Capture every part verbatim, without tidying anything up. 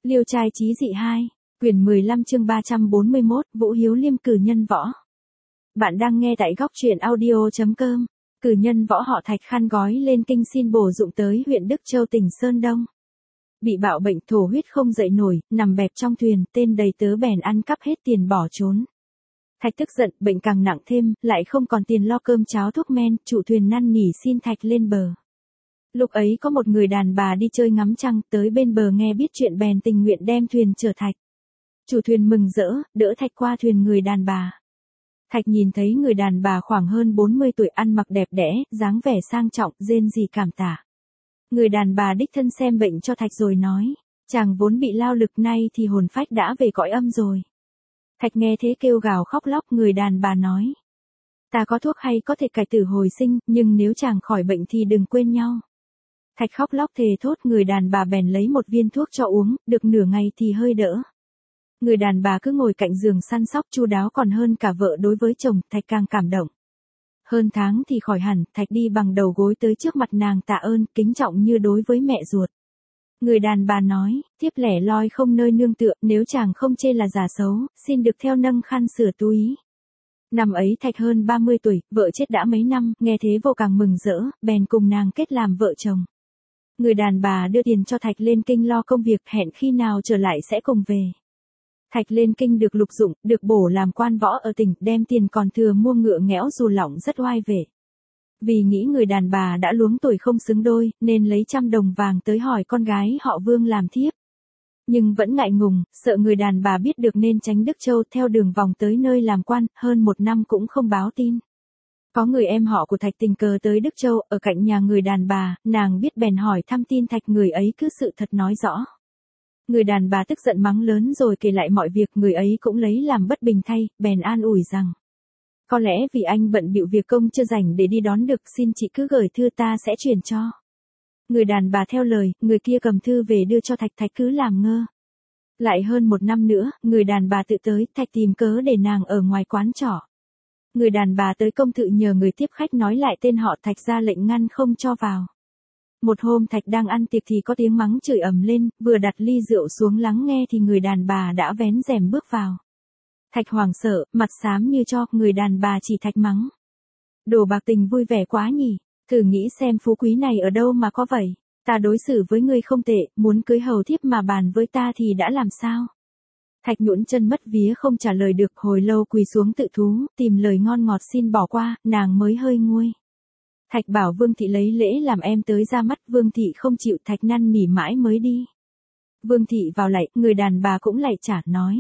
Liêu trai chí dị hai, quyển mười lăm chương ba trăm bốn mươi mốt, Vũ Hiếu Liêm cử nhân võ. Bạn đang nghe tại góc truyện audio.com. Cử nhân võ họ Thạch khăn gói lên kinh xin bổ dụng tới huyện Đức Châu tỉnh Sơn Đông. Bị bạo bệnh thổ huyết không dậy nổi, nằm bẹp trong thuyền, tên đầy tớ bèn ăn cắp hết tiền bỏ trốn. Thạch tức giận, bệnh càng nặng thêm, lại không còn tiền lo cơm cháo thuốc men, chủ thuyền năn nỉ xin Thạch lên bờ. Lúc ấy có một người đàn bà đi chơi ngắm trăng, tới bên bờ nghe biết chuyện bèn tình nguyện đem thuyền chở Thạch. Chủ thuyền mừng rỡ, đỡ Thạch qua thuyền người đàn bà. Thạch nhìn thấy người đàn bà khoảng hơn bốn mươi tuổi, ăn mặc đẹp đẽ, dáng vẻ sang trọng, rên rỉ cảm tả. Người đàn bà đích thân xem bệnh cho Thạch rồi nói, chàng vốn bị lao lực, nay thì hồn phách đã về cõi âm rồi. Thạch nghe thế kêu gào khóc lóc, người đàn bà nói, ta có thuốc hay có thể cải tử hồi sinh, nhưng nếu chàng khỏi bệnh thì đừng quên nhau. Thạch khóc lóc thề thốt, người đàn bà bèn lấy một viên thuốc cho uống, được nửa ngày thì hơi đỡ. Người đàn bà cứ ngồi cạnh giường săn sóc chu đáo còn hơn cả vợ đối với chồng, Thạch càng cảm động. Hơn tháng thì khỏi hẳn, Thạch đi bằng đầu gối tới trước mặt nàng tạ ơn, kính trọng như đối với mẹ ruột. Người đàn bà nói, tiếp lẻ loi không nơi nương tựa, nếu chàng không chê là già xấu, xin được theo nâng khăn sửa túi. Năm ấy Thạch hơn ba mươi tuổi, vợ chết đã mấy năm, nghe thế vô càng mừng rỡ, bèn cùng nàng kết làm vợ chồng. Người đàn bà đưa tiền cho Thạch lên kinh lo công việc, hẹn khi nào trở lại sẽ cùng về. Thạch lên kinh được lục dụng, được bổ làm quan võ ở tỉnh, đem tiền còn thừa mua ngựa nghẽo dù lỏng rất oai vệ. Vì nghĩ người đàn bà đã luống tuổi không xứng đôi, nên lấy trăm đồng vàng tới hỏi con gái họ Vương làm thiếp. Nhưng vẫn ngại ngùng, sợ người đàn bà biết được nên tránh Đức Châu, theo đường vòng tới nơi làm quan, hơn một năm cũng không báo tin. Có người em họ của Thạch tình cờ tới Đức Châu, ở cạnh nhà người đàn bà, nàng biết bèn hỏi thăm tin Thạch, người ấy cứ sự thật nói rõ. Người đàn bà tức giận mắng lớn rồi kể lại mọi việc, người ấy cũng lấy làm bất bình thay, bèn an ủi rằng, có lẽ vì anh bận bịu việc công chưa rảnh để đi đón được, xin chị cứ gửi thư ta sẽ chuyển cho. Người đàn bà theo lời, người kia cầm thư về đưa cho Thạch, Thạch cứ làm ngơ. Lại hơn một năm nữa, người đàn bà tự tới, Thạch tìm cớ để nàng ở ngoài quán trọ. Người đàn bà tới công thự nhờ người tiếp khách nói lại tên họ Thạch, ra lệnh ngăn không cho vào. Một hôm Thạch đang ăn tiệc thì có tiếng mắng chửi ầm lên, vừa đặt ly rượu xuống lắng nghe thì người đàn bà đã vén rèm bước vào. Thạch hoảng sợ, mặt xám như tro, người đàn bà chỉ Thạch mắng. Đồ bạc tình vui vẻ quá nhỉ, thử nghĩ xem phú quý này ở đâu mà có vậy, ta đối xử với ngươi không tệ, muốn cưới hầu thiếp mà bàn với ta thì đã làm sao? Thạch nhũn chân mất vía không trả lời được, hồi lâu quỳ xuống tự thú, tìm lời ngon ngọt xin bỏ qua, nàng mới hơi nguôi. Thạch bảo Vương Thị lấy lễ làm em tới ra mắt, Vương Thị không chịu, Thạch năn nỉ mãi mới đi. Vương Thị vào lạy, người đàn bà cũng lạy trả, nói.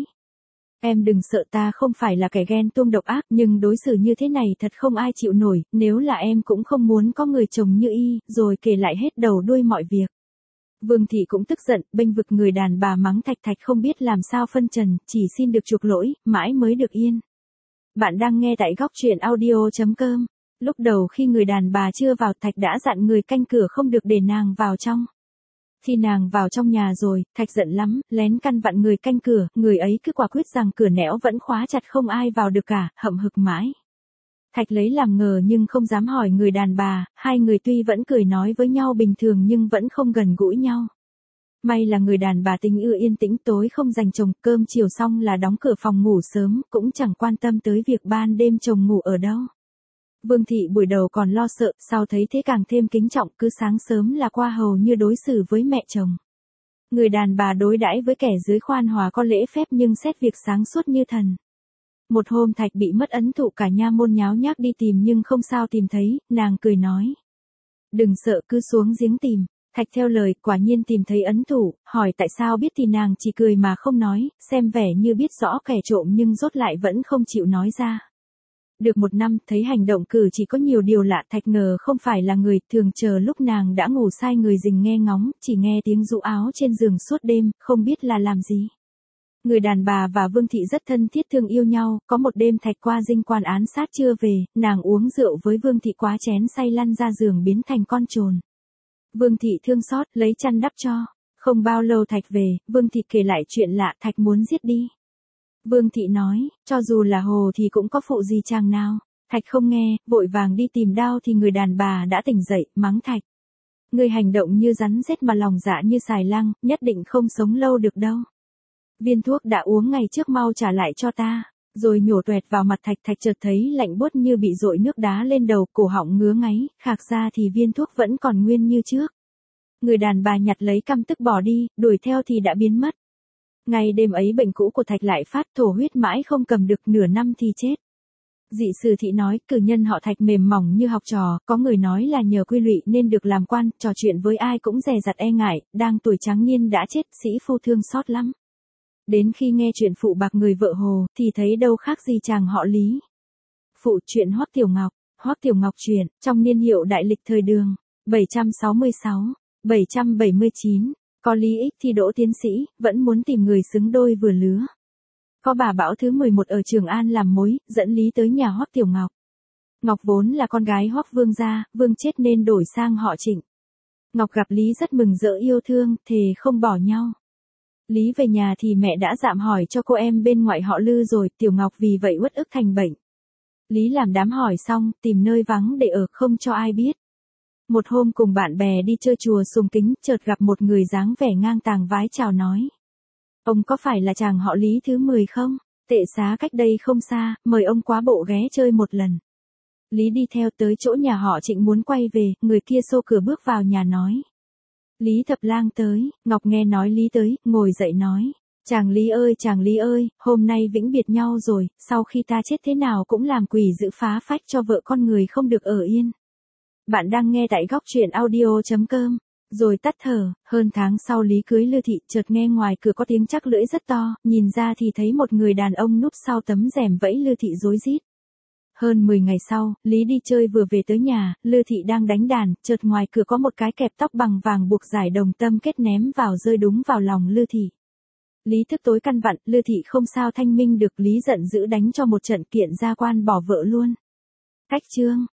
Em đừng sợ, ta không phải là kẻ ghen tuông độc ác, nhưng đối xử như thế này thật không ai chịu nổi, nếu là em cũng không muốn có người chồng như y, rồi kể lại hết đầu đuôi mọi việc. Vương Thị cũng tức giận, bênh vực người đàn bà mắng Thạch, Thạch không biết làm sao phân trần, chỉ xin được chuộc lỗi, mãi mới được yên. Bạn đang nghe tại góc truyện audio.com. Lúc đầu khi người đàn bà chưa vào, Thạch đã dặn người canh cửa không được để nàng vào trong. Khi nàng vào trong nhà rồi, Thạch giận lắm, lén căn vặn người canh cửa, người ấy cứ quả quyết rằng cửa nẻo vẫn khóa chặt không ai vào được cả, hậm hực mãi. Thạch lấy làm ngờ nhưng không dám hỏi người đàn bà, hai người tuy vẫn cười nói với nhau bình thường nhưng vẫn không gần gũi nhau. May là người đàn bà tình ưa yên tĩnh, tối không dành chồng, cơm chiều xong là đóng cửa phòng ngủ sớm, cũng chẳng quan tâm tới việc ban đêm chồng ngủ ở đâu. Vương Thị buổi đầu còn lo sợ, sau thấy thế càng thêm kính trọng, cứ sáng sớm là qua hầu như đối xử với mẹ chồng. Người đàn bà đối đãi với kẻ dưới khoan hòa có lễ phép nhưng xét việc sáng suốt như thần. Một hôm Thạch bị mất ấn thụ, cả nha môn nháo nhác đi tìm nhưng không sao tìm thấy, nàng cười nói. Đừng sợ, cứ xuống giếng tìm. Thạch theo lời, quả nhiên tìm thấy ấn thụ, hỏi tại sao biết thì nàng chỉ cười mà không nói, xem vẻ như biết rõ kẻ trộm nhưng rốt lại vẫn không chịu nói ra. Được một năm, thấy hành động cử chỉ có nhiều điều lạ, Thạch ngờ không phải là người, thường chờ lúc nàng đã ngủ sai người rình nghe ngóng, chỉ nghe tiếng rũ áo trên giường suốt đêm, không biết là làm gì. Người đàn bà và Vương Thị rất thân thiết thương yêu nhau, có một đêm Thạch qua dinh quan án sát trưa về, nàng uống rượu với Vương Thị quá chén say lăn ra giường biến thành con trồn. Vương Thị thương xót, lấy chăn đắp cho. Không bao lâu Thạch về, Vương Thị kể lại chuyện lạ, Thạch muốn giết đi. Vương Thị nói, cho dù là hồ thì cũng có phụ gì chàng nào. Thạch không nghe, vội vàng đi tìm đao thì người đàn bà đã tỉnh dậy, mắng Thạch. Ngươi hành động như rắn rết mà lòng dạ như xài lang, nhất định không sống lâu được đâu. Viên thuốc đã uống ngày trước mau trả lại cho ta. Rồi nhổ toẹt vào mặt Thạch. Thạch chợt thấy lạnh buốt như bị dội nước đá lên đầu, cổ họng ngứa ngáy, khạc ra thì viên thuốc vẫn còn nguyên như trước. Người đàn bà nhặt lấy căm tức bỏ đi, đuổi theo thì đã biến mất. Ngày đêm ấy bệnh cũ của Thạch lại phát, thổ huyết mãi không cầm được, nửa năm thì chết. Dị sử thị nói, cử nhân họ Thạch mềm mỏng như học trò, có người nói là nhờ quy lụy nên được làm quan, trò chuyện với ai cũng dè dặt e ngại, đang tuổi trắng niên đã chết, sĩ phu thương xót lắm. Đến khi nghe chuyện phụ bạc người vợ Hồ, thì thấy đâu khác gì chàng họ Lý. Phụ chuyện Hoắc Tiểu Ngọc, Hoắc Tiểu Ngọc truyện, trong niên hiệu đại lịch thời Đường, bảy trăm sáu mươi sáu, bảy trăm bảy mươi chín, có Lý Ích thi đỗ tiến sĩ, vẫn muốn tìm người xứng đôi vừa lứa. Có bà Bảo thứ mười một ở Trường An làm mối, dẫn Lý tới nhà Hoắc Tiểu Ngọc. Ngọc vốn là con gái Hoắc Vương gia, Vương chết nên đổi sang họ Trịnh. Ngọc gặp Lý rất mừng rỡ yêu thương, thề không bỏ nhau. Lý về nhà thì mẹ đã dạm hỏi cho cô em bên ngoại họ Lư rồi, Tiểu Ngọc vì vậy uất ức thành bệnh. Lý làm đám hỏi xong, tìm nơi vắng để ở không cho ai biết. Một hôm cùng bạn bè đi chơi chùa Sùng Kính, chợt gặp một người dáng vẻ ngang tàng vái chào nói. Ông có phải là chàng họ Lý thứ mười không? Tệ xá cách đây không xa, mời ông quá bộ ghé chơi một lần. Lý đi theo tới chỗ nhà họ Trịnh muốn quay về, người kia xô cửa bước vào nhà nói. Lý Thập Lang tới, Ngọc nghe nói Lý tới, ngồi dậy nói. Chàng Lý ơi chàng Lý ơi, hôm nay vĩnh biệt nhau rồi, sau khi ta chết thế nào cũng làm quỷ giữ phá phách cho vợ con người không được ở yên. Bạn đang nghe tại góc truyện audio chấm com. Rồi tắt thở, hơn tháng sau Lý cưới Lư Thị, chợt nghe ngoài cửa có tiếng chắc lưỡi rất to, nhìn ra thì thấy một người đàn ông núp sau tấm rèm vẫy Lư Thị rối rít. Hơn mười ngày sau, Lý đi chơi vừa về tới nhà, Lư Thị đang đánh đàn, chợt ngoài cửa có một cái kẹp tóc bằng vàng buộc giải đồng tâm kết ném vào rơi đúng vào lòng Lư Thị. Lý thức tối căn vặn, Lư Thị không sao thanh minh được, Lý giận dữ đánh cho một trận kiện ra quan bỏ vợ luôn. Cách chương